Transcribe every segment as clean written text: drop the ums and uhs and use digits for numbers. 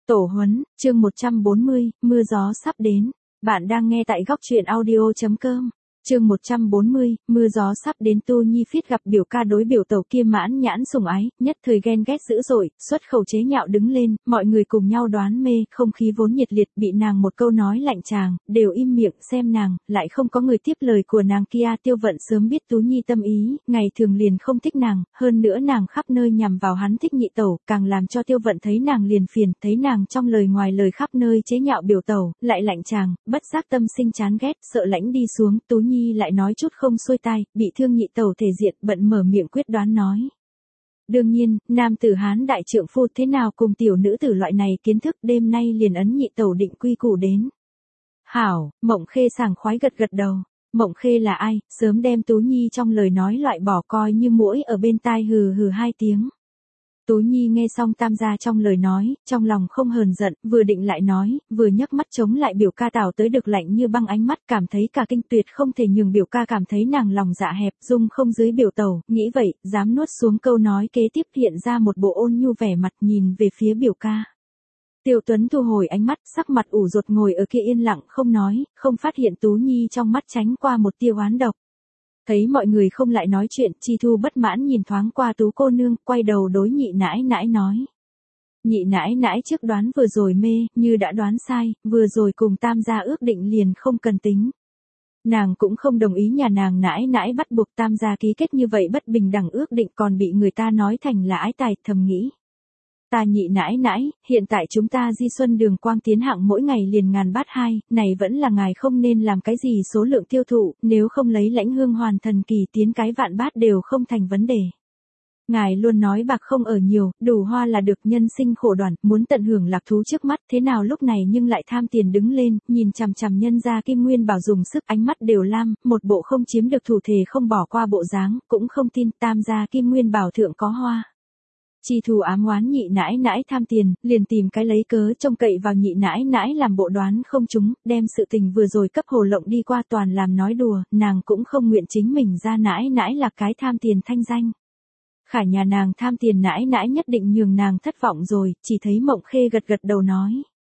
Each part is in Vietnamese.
Tổ huấn, chương 140, mưa gió sắp đến. Bạn đang nghe tại góc truyện audio.com. Chương 140, mưa gió sắp đến. Tu Nhi Phiết gặp biểu ca đối biểu tẩu kia mãn nhãn sủng ái, nhất thời ghen ghét dữ dội, xuất khẩu chế nhạo đứng lên, mọi người cùng nhau đoán mê, không khí vốn nhiệt liệt bị nàng một câu nói lạnh tràng, đều im miệng xem nàng, lại không có người tiếp lời của nàng kia. Tiêu Vận sớm biết Tú Nhi tâm ý, ngày thường liền không thích nàng, hơn nữa nàng khắp nơi nhằm vào hắn thích nhị tẩu, càng làm cho Tiêu Vận thấy nàng liền phiền, thấy nàng trong lời ngoài lời khắp nơi chế nhạo biểu tẩu, lại lạnh tràng, bất giác tâm sinh chán ghét, sợ lãnh đi xuống. Tú Nhi lại nói chút không xuôi tai, bị thương nhị tẩu thể diện, bận mở miệng quyết đoán nói. Đương nhiên, nam tử Hán đại trượng phu thế nào cùng tiểu nữ tử loại này kiến thức, đêm nay liền ấn nhị tẩu định quy củ đến. Hảo, Mộng Khê sảng khoái gật gật đầu. Mộng Khê là ai, sớm đem Tú Nhi trong lời nói loại bỏ, coi như muỗi ở bên tai hừ hừ hai tiếng. Tú Nhi nghe xong tam gia trong lời nói, trong lòng không hờn giận, vừa định lại nói, vừa nhấc mắt chống lại biểu ca tảo tới được lạnh như băng ánh mắt, cảm thấy cả kinh, tuyệt không thể nhường biểu ca cảm thấy nàng lòng dạ hẹp, dung không dưới biểu tẩu, nghĩ vậy, dám nuốt xuống câu nói kế tiếp, hiện ra một bộ ôn nhu vẻ mặt nhìn về phía biểu ca. Tiêu Tuấn thu hồi ánh mắt, sắc mặt ủ rột ngồi ở kia yên lặng không nói, không phát hiện Tú Nhi trong mắt tránh qua một tia oán độc. Thấy mọi người không lại nói chuyện, Chi Thu bất mãn nhìn thoáng qua Tú cô nương, quay đầu đối nhị nãi nãi nói. Nhị nãi nãi trước đoán vừa rồi mê, như đã đoán sai, vừa rồi cùng tam gia ước định liền không cần tính. Nàng cũng không đồng ý nhà nàng nãi nãi bắt buộc tam gia ký kết như vậy bất bình đẳng ước định, còn bị người ta nói thành là ái tài, thầm nghĩ. Ta nhị nãi nãi, hiện tại chúng ta Di Xuân Đường Quang tiến hạng mỗi ngày liền ngàn bát hai, này vẫn là ngài không nên làm cái gì số lượng tiêu thụ, nếu không lấy Lãnh Hương Hoàn thần kỳ tiến cái vạn bát đều không thành vấn đề. Ngài luôn nói bạc không ở nhiều, đủ hoa là được, nhân sinh khổ đoạn, muốn tận hưởng lạc thú trước mắt, thế nào lúc này nhưng lại tham tiền đứng lên, nhìn chằm chằm nhân gia Kim Nguyên Bảo dùng sức, ánh mắt đều lam, một bộ không chiếm được thủ thể không bỏ qua bộ dáng, cũng không tin tam gia Kim Nguyên Bảo thượng có hoa. Chi Thu ám oán nhị nãi nãi tham tiền, liền tìm cái lấy cớ trông cậy vào nhị nãi nãi làm bộ đoán không trúng, đem sự tình vừa rồi cấp hồ lộng đi qua, toàn làm nói đùa, nàng cũng không nguyện chính mình ra nãi nãi là cái tham tiền thanh danh. Khả nhà nàng tham tiền nãi nãi nhất định nhường nàng thất vọng rồi, chỉ thấy Mộng Khê gật gật đầu nói.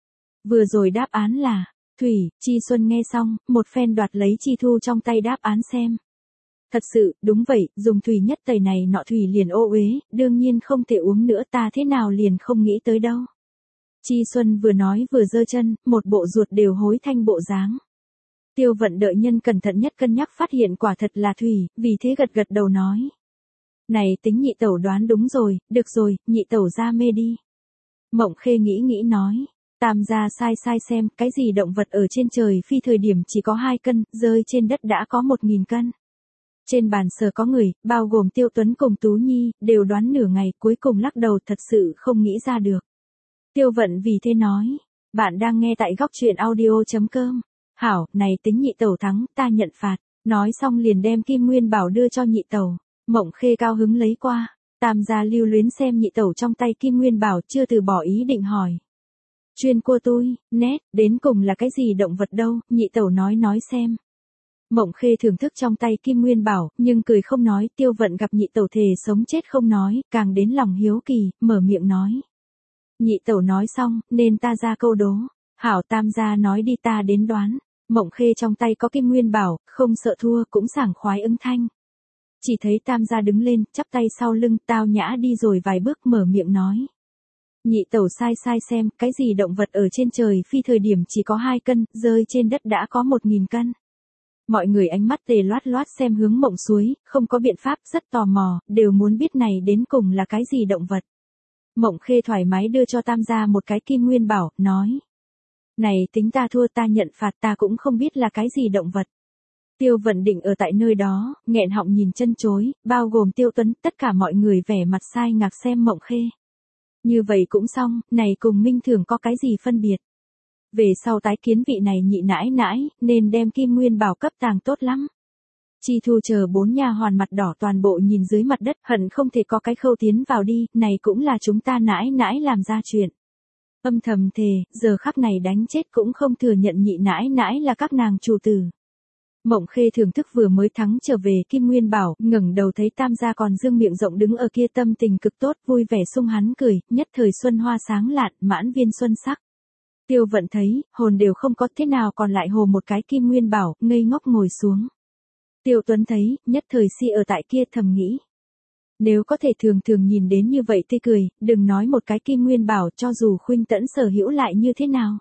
Vừa rồi đáp án là, Thủy. Chi Xuân nghe xong, một phen đoạt lấy Chi Thu trong tay đáp án xem. Thật sự, đúng vậy, dùng thủy nhất tẩy này nọ thủy liền ô uế, đương nhiên không thể uống nữa, ta thế nào liền không nghĩ tới đâu. Chi Xuân vừa nói vừa giơ chân, một bộ ruột đều hối thanh bộ dáng. Tiêu Vận đợi nhân cẩn thận nhất cân nhắc phát hiện quả thật là thủy, vì thế gật gật đầu nói. Này tính nhị tẩu đoán đúng rồi, được rồi, nhị tẩu ra mê đi. Mộng Khê nghĩ nói. Tam gia sai xem, cái gì động vật ở trên trời phi thời điểm chỉ có 2 cân, rơi trên đất đã có 1000 cân. Trên bàn sờ có người, bao gồm Tiêu Tuấn cùng Tú Nhi, đều đoán nửa ngày, cuối cùng lắc đầu, thật sự không nghĩ ra được. Tiêu Vận vì thế nói, bạn đang nghe tại góc truyện audio.com. Hảo, này tính nhị tẩu thắng, ta nhận phạt. Nói xong liền đem Kim Nguyên Bảo đưa cho nhị tẩu. Mộng Khê cao hứng lấy qua. Tam gia lưu luyến xem nhị tẩu trong tay Kim Nguyên Bảo, chưa từ bỏ ý định hỏi. Chuyên cô tôi, nét, đến cùng là cái gì động vật đâu, nhị tẩu nói xem. Mộng Khê thưởng thức trong tay Kim Nguyên Bảo, nhưng cười không nói. Tiêu Vận gặp nhị tẩu thề sống chết không nói, càng đến lòng hiếu kỳ, mở miệng nói. Nhị tẩu nói xong, nên ta ra câu đố. Hảo, tam gia nói đi, ta đến đoán. Mộng Khê trong tay có Kim Nguyên Bảo, không sợ thua, cũng sảng khoái ứng thanh. Chỉ thấy tam gia đứng lên, chắp tay sau lưng, tao nhã đi rồi vài bước, mở miệng nói. Nhị tẩu sai xem, cái gì động vật ở trên trời phi thời điểm chỉ có 2 cân, rơi trên đất đã có 1000 cân. Mọi người ánh mắt tề loát xem hướng Mộng Suối, không có biện pháp, rất tò mò, đều muốn biết này đến cùng là cái gì động vật. Mộng Khê thoải mái đưa cho tam gia một cái Kim Nguyên Bảo, nói. Này tính ta thua, ta nhận phạt, ta cũng không biết là cái gì động vật. Tiêu Vận định ở tại nơi đó, nghẹn họng nhìn chân chối, bao gồm Tiêu Tuấn, tất cả mọi người vẻ mặt sai ngạc xem Mộng Khê. Như vậy cũng xong, này cùng Minh Thường có cái gì phân biệt. Về sau tái kiến vị này nhị nãi nãi, nên đem Kim Nguyên Bảo cấp tàng tốt lắm. Chi Thu chờ 4 nha hoàn mặt đỏ toàn bộ nhìn dưới mặt đất, hận không thể có cái khâu tiến vào đi, này cũng là chúng ta nãi nãi làm ra chuyện. Âm thầm thề, giờ khắc này đánh chết cũng không thừa nhận nhị nãi nãi là các nàng chủ tử. Mộng Khê thưởng thức vừa mới thắng trở về Kim Nguyên Bảo, ngẩng đầu thấy Tam gia còn dương miệng rộng đứng ở kia, tâm tình cực tốt, vui vẻ sung hắn cười, nhất thời xuân hoa sáng lạn, mãn viên xuân sắc. Tiêu Vận thấy, hồn đều không có, thế nào còn lại hồ một cái Kim Nguyên Bảo, ngây ngốc ngồi xuống. Tiêu Tuấn thấy, nhất thời si ở tại kia, thầm nghĩ. Nếu có thể thường thường nhìn đến như vậy tươi cười, đừng nói một cái Kim Nguyên Bảo, cho dù Khuynh Tẫn sở hữu lại như thế nào.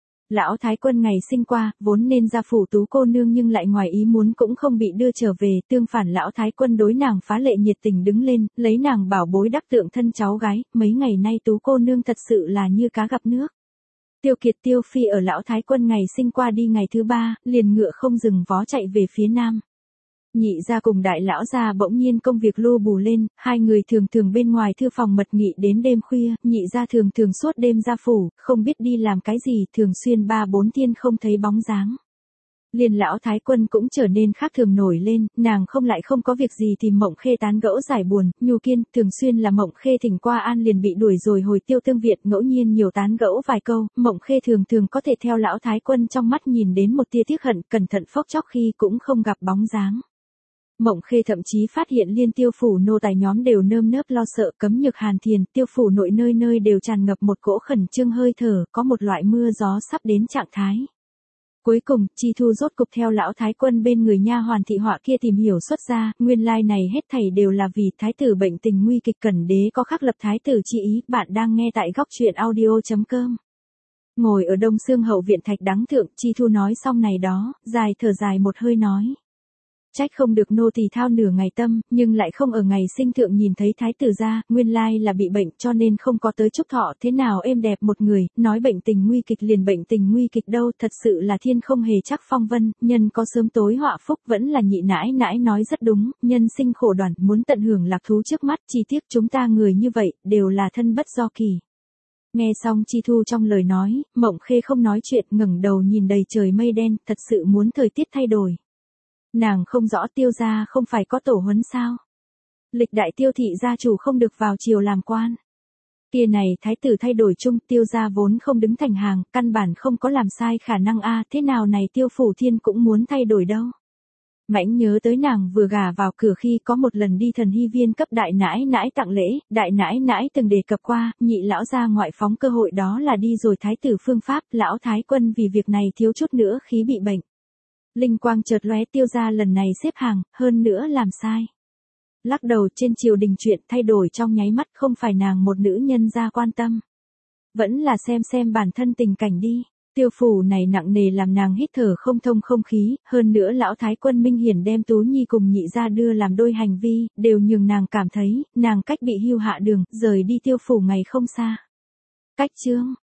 Lão Thái Quân ngày sinh qua, vốn nên ra phủ Tú cô nương nhưng lại ngoài ý muốn cũng không bị đưa trở về, tương phản Lão Thái Quân đối nàng phá lệ nhiệt tình đứng lên, lấy nàng bảo bối đắc tượng thân cháu gái, mấy ngày nay Tú cô nương thật sự là như cá gặp nước. Tiêu Kiệt Tiêu Phi ở Lão Thái Quân ngày sinh qua đi ngày thứ 3, liền ngựa không dừng vó chạy về phía nam. Nhị gia cùng đại lão gia bỗng nhiên công việc lu bù lên, hai người thường thường bên ngoài thư phòng mật nghị đến đêm khuya, nhị gia thường thường suốt đêm ra phủ, không biết đi làm cái gì, thường xuyên 3-4 thiên không thấy bóng dáng. Liền Lão Thái Quân cũng trở nên khác thường nổi lên, nàng không có việc gì tìm Mộng Khê tán gẫu giải buồn, Nhu Kiên, thường xuyên là Mộng Khê thỉnh qua an liền bị đuổi rồi hồi Tiêu Tương Viện, ngẫu nhiên nhiều tán gẫu vài câu, Mộng Khê thường thường có thể theo Lão Thái Quân trong mắt nhìn đến một tia tiếc hận, cẩn thận phốc chốc khi cũng không gặp bóng dáng. Mộng Khê thậm chí phát hiện liên Tiêu phủ nô tài nhóm đều nơm nớp lo sợ, Cấm Nhược Hàn Thiền, Tiêu phủ nội nơi nơi đều tràn ngập một cỗ khẩn trương hơi thở, có một loại mưa gió sắp đến trạng thái. Cuối cùng, Chi Thu rốt cục theo Lão Thái Quân bên người nha hoàn thị họa kia tìm hiểu xuất ra, nguyên lai này hết thảy đều là vì thái tử bệnh tình nguy kịch, Cẩn đế có khắc lập thái tử chi ý. Bạn đang nghe tại góc truyện audio.com. Ngồi ở Đông Xương hậu viện thạch đắng thượng, Chi Thu nói xong này đó, dài thở dài một hơi nói. Trách không được nô tỳ thao nửa ngày tâm, nhưng lại không ở ngày sinh thượng nhìn thấy thái tử ra, nguyên lai là bị bệnh cho nên không có tới chúc thọ, thế nào êm đẹp một người, nói bệnh tình nguy kịch liền bệnh tình nguy kịch đâu, thật sự là thiên không hề chắc phong vân, nhân có sớm tối họa phúc, vẫn là nhị nãi nãi nói rất đúng, nhân sinh khổ đoàn, muốn tận hưởng lạc thú trước mắt, chi tiết chúng ta người như vậy, đều là thân bất do kỳ. Nghe xong Chi Thu trong lời nói, Mộng Khê không nói chuyện, ngẩng đầu nhìn đầy trời mây đen, thật sự muốn thời tiết thay đổi. Nàng không rõ Tiêu gia không phải có tổ huấn sao? Lịch đại Tiêu thị gia chủ không được vào triều làm quan. Kia này thái tử thay đổi chung, Tiêu gia vốn không đứng thành hàng, căn bản không có làm sai khả năng a, thế nào này Tiêu phủ thiên cũng muốn thay đổi đâu. Mãnh nhớ tới nàng vừa gả vào cửa khi có một lần đi Thần Hy Viên cấp đại nãi nãi tặng lễ, đại nãi nãi từng đề cập qua, nhị lão gia ngoại phóng cơ hội đó là đi rồi thái tử phương pháp, Lão Thái Quân vì việc này thiếu chút nữa khí bị bệnh. Linh quang chợt lóe, Tiêu gia lần này xếp hàng, hơn nữa làm sai. Lắc đầu, trên triều đình chuyện thay đổi trong nháy mắt, không phải nàng một nữ nhân gia quan tâm. Vẫn là xem bản thân tình cảnh đi. Tiêu phủ này nặng nề làm nàng hít thở không thông không khí, hơn nữa Lão Thái Quân minh hiển đem Tú Nhi cùng nhị gia đưa làm đôi hành vi, đều nhường nàng cảm thấy, nàng cách bị hưu hạ đường, rời đi Tiêu phủ ngày không xa. Cách chương